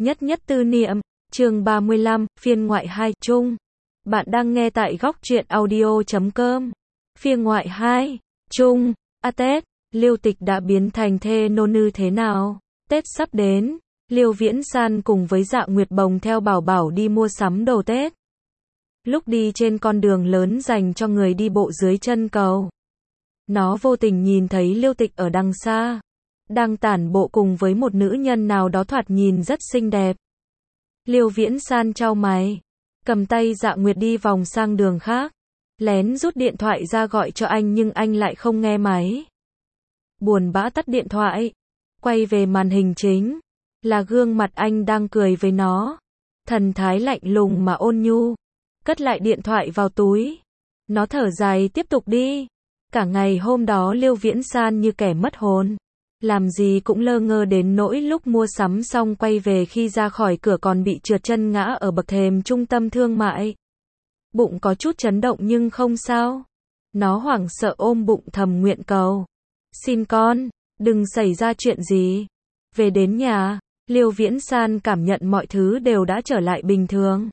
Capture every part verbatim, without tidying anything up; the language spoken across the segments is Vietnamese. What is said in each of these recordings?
Nhất nhất tư niệm, chương ba mươi lăm, phiên ngoại hai, chung. Bạn đang nghe tại góc truyện audio chấm com. Phiên ngoại hai, chung. A Tết, Liêu Tịch đã biến thành thê nô nư thế nào? Tết sắp đến, Liêu Viễn San cùng với Dạ Nguyệt Bồng theo Bảo Bảo đi mua sắm đồ Tết. Lúc đi trên con đường lớn dành cho người đi bộ dưới chân cầu, nó vô tình nhìn thấy Liêu Tịch ở đằng xa, đang tản bộ cùng với một nữ nhân nào đó thoạt nhìn rất xinh đẹp. Liêu Viễn San chau mày, cầm tay Dạ Nguyệt đi vòng sang đường khác, lén rút điện thoại ra gọi cho anh nhưng anh lại không nghe máy. Buồn bã tắt điện thoại, quay về màn hình chính, là gương mặt anh đang cười với nó, thần thái lạnh lùng mà ôn nhu. Cất lại điện thoại vào túi, nó thở dài tiếp tục đi. Cả ngày hôm đó Liêu Viễn San như kẻ mất hồn, làm gì cũng lơ ngơ đến nỗi lúc mua sắm xong quay về khi ra khỏi cửa còn bị trượt chân ngã ở bậc thềm trung tâm thương mại. Bụng có chút chấn động nhưng không sao. Nó hoảng sợ ôm bụng thầm nguyện cầu, xin con, đừng xảy ra chuyện gì. Về đến nhà, Liêu Viễn San cảm nhận mọi thứ đều đã trở lại bình thường.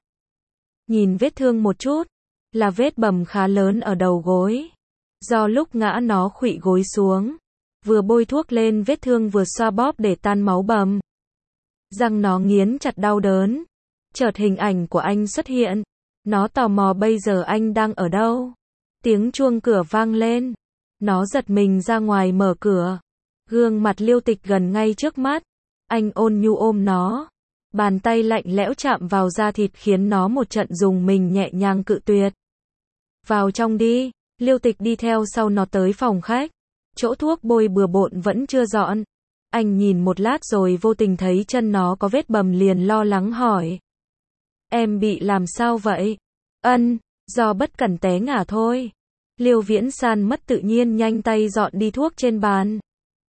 Nhìn vết thương một chút, là vết bầm khá lớn ở đầu gối. Do lúc ngã nó khuỵu gối xuống, vừa bôi thuốc lên vết thương vừa xoa bóp để tan máu bầm. Răng nó nghiến chặt đau đớn. Chợt hình ảnh của anh xuất hiện. Nó tò mò bây giờ anh đang ở đâu. Tiếng chuông cửa vang lên. Nó giật mình ra ngoài mở cửa. Gương mặt Liêu Tịch gần ngay trước mắt. Anh ôn nhu ôm nó. Bàn tay lạnh lẽo chạm vào da thịt khiến nó một trận rùng mình nhẹ nhàng cự tuyệt. Vào trong đi. Liêu Tịch đi theo sau nó tới phòng khách. Chỗ thuốc bôi bừa bộn vẫn chưa dọn. Anh nhìn một lát rồi vô tình thấy chân nó có vết bầm liền lo lắng hỏi. Em bị làm sao vậy? Ân, do bất cẩn té ngã thôi. Liêu Viễn San mất tự nhiên nhanh tay dọn đi thuốc trên bàn.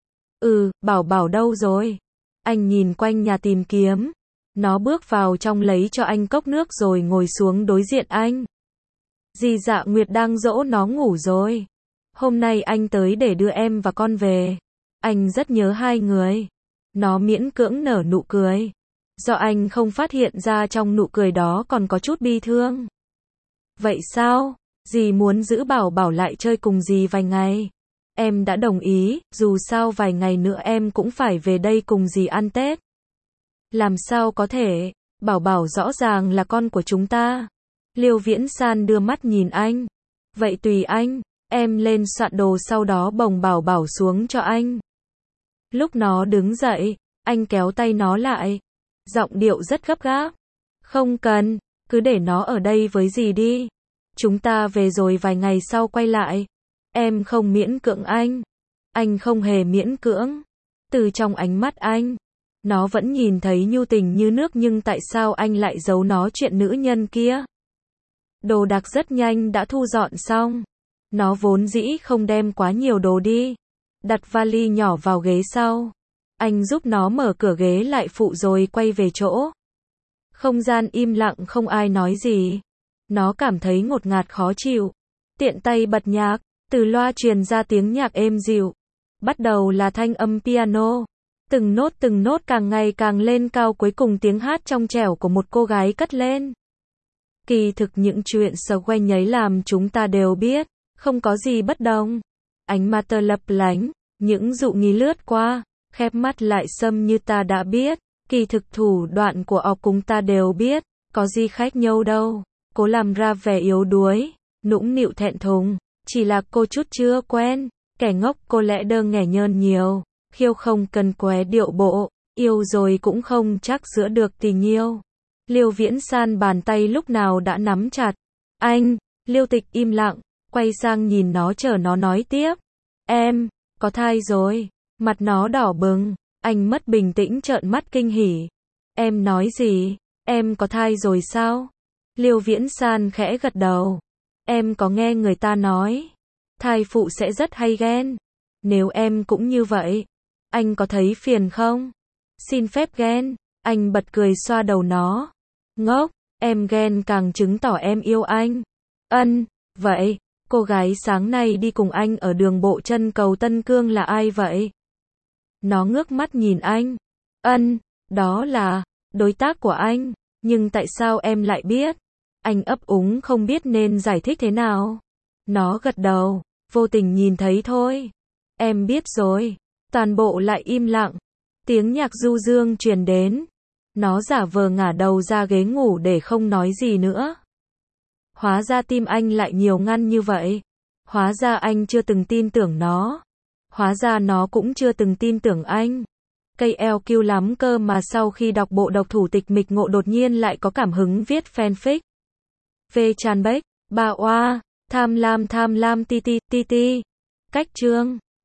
Ừ, Bảo Bảo đâu rồi? Anh nhìn quanh nhà tìm kiếm. Nó bước vào trong lấy cho anh cốc nước rồi ngồi xuống đối diện anh. Dì Dạ Nguyệt đang dỗ nó ngủ rồi. Hôm nay anh tới để đưa em và con về. Anh rất nhớ hai người. Nó miễn cưỡng nở nụ cười. Do anh không phát hiện ra trong nụ cười đó còn có chút bi thương. Vậy sao? Dì muốn giữ Bảo Bảo lại chơi cùng dì vài ngày. Em đã đồng ý, dù sao vài ngày nữa em cũng phải về đây cùng dì ăn Tết. Làm sao có thể? Bảo Bảo rõ ràng là con của chúng ta. Liêu Viễn San đưa mắt nhìn anh. Vậy tùy anh. Em lên soạn đồ sau đó bồng Bảo Bảo xuống cho anh. Lúc nó đứng dậy, anh kéo tay nó lại. Giọng điệu rất gấp gáp. Không cần, cứ để nó ở đây với dì đi. Chúng ta về rồi vài ngày sau quay lại. Em không miễn cưỡng anh. Anh không hề miễn cưỡng. Từ trong ánh mắt anh, nó vẫn nhìn thấy nhu tình như nước nhưng tại sao anh lại giấu nó chuyện nữ nhân kia? Đồ đạc rất nhanh đã thu dọn xong. Nó vốn dĩ không đem quá nhiều đồ đi. Đặt vali nhỏ vào ghế sau. Anh giúp nó mở cửa ghế lại phụ rồi quay về chỗ. Không gian im lặng không ai nói gì. Nó cảm thấy ngột ngạt khó chịu. Tiện tay bật nhạc. Từ loa truyền ra tiếng nhạc êm dịu. Bắt đầu là thanh âm piano. Từng nốt từng nốt càng ngày càng lên cao cuối cùng tiếng hát trong trẻo của một cô gái cất lên. Kỳ thực những chuyện sờ quay nháy làm chúng ta đều biết. Không có gì bất đồng. Ánh mắt lấp lánh. Những dụ nghi lướt qua. Khép mắt lại xâm như ta đã biết. Kỳ thực thủ đoạn của ọc chúng ta đều biết. Có gì khác nhau đâu. Cố làm ra vẻ yếu đuối. Nũng nịu thẹn thùng. Chỉ là cô chút chưa quen. Kẻ ngốc cô lẽ đơ nghẻ nhơn nhiều. Khiêu không cần qué điệu bộ. Yêu rồi cũng không chắc giữa được tình yêu. Liêu Viễn San bàn tay lúc nào đã nắm chặt. Anh, Liêu Tịch im lặng. Quay sang nhìn nó chờ nó nói tiếp. Em, có thai rồi. Mặt nó đỏ bừng. Anh mất bình tĩnh trợn mắt kinh hỉ. Em nói gì? Em có thai rồi sao? Liêu Viễn San khẽ gật đầu. Em có nghe người ta nói. Thai phụ sẽ rất hay ghen. Nếu em cũng như vậy. Anh có thấy phiền không? Xin phép ghen. Anh bật cười xoa đầu nó. Ngốc, em ghen càng chứng tỏ em yêu anh. Ân, vậy. Cô gái sáng nay đi cùng anh ở đường bộ chân cầu Tân Cương là ai vậy? Nó ngước mắt nhìn anh. Ân, đó là, đối tác của anh, nhưng tại sao em lại biết? Anh ấp úng không biết nên giải thích thế nào. Nó gật đầu, vô tình nhìn thấy thôi. Em biết rồi. Toàn bộ lại im lặng. Tiếng nhạc du dương truyền đến. Nó giả vờ ngả đầu ra ghế ngủ để không nói gì nữa. Hóa ra tim anh lại nhiều ngăn như vậy. Hóa ra anh chưa từng tin tưởng nó. Hóa ra nó cũng chưa từng tin tưởng anh. Cây eo kiêu lắm cơ mà sau khi đọc bộ độc thủ tịch mịch ngộ đột nhiên lại có cảm hứng viết fanfic. Về Chan Bếch, bà oa, tham lam tham lam ti ti ti ti. Cách chương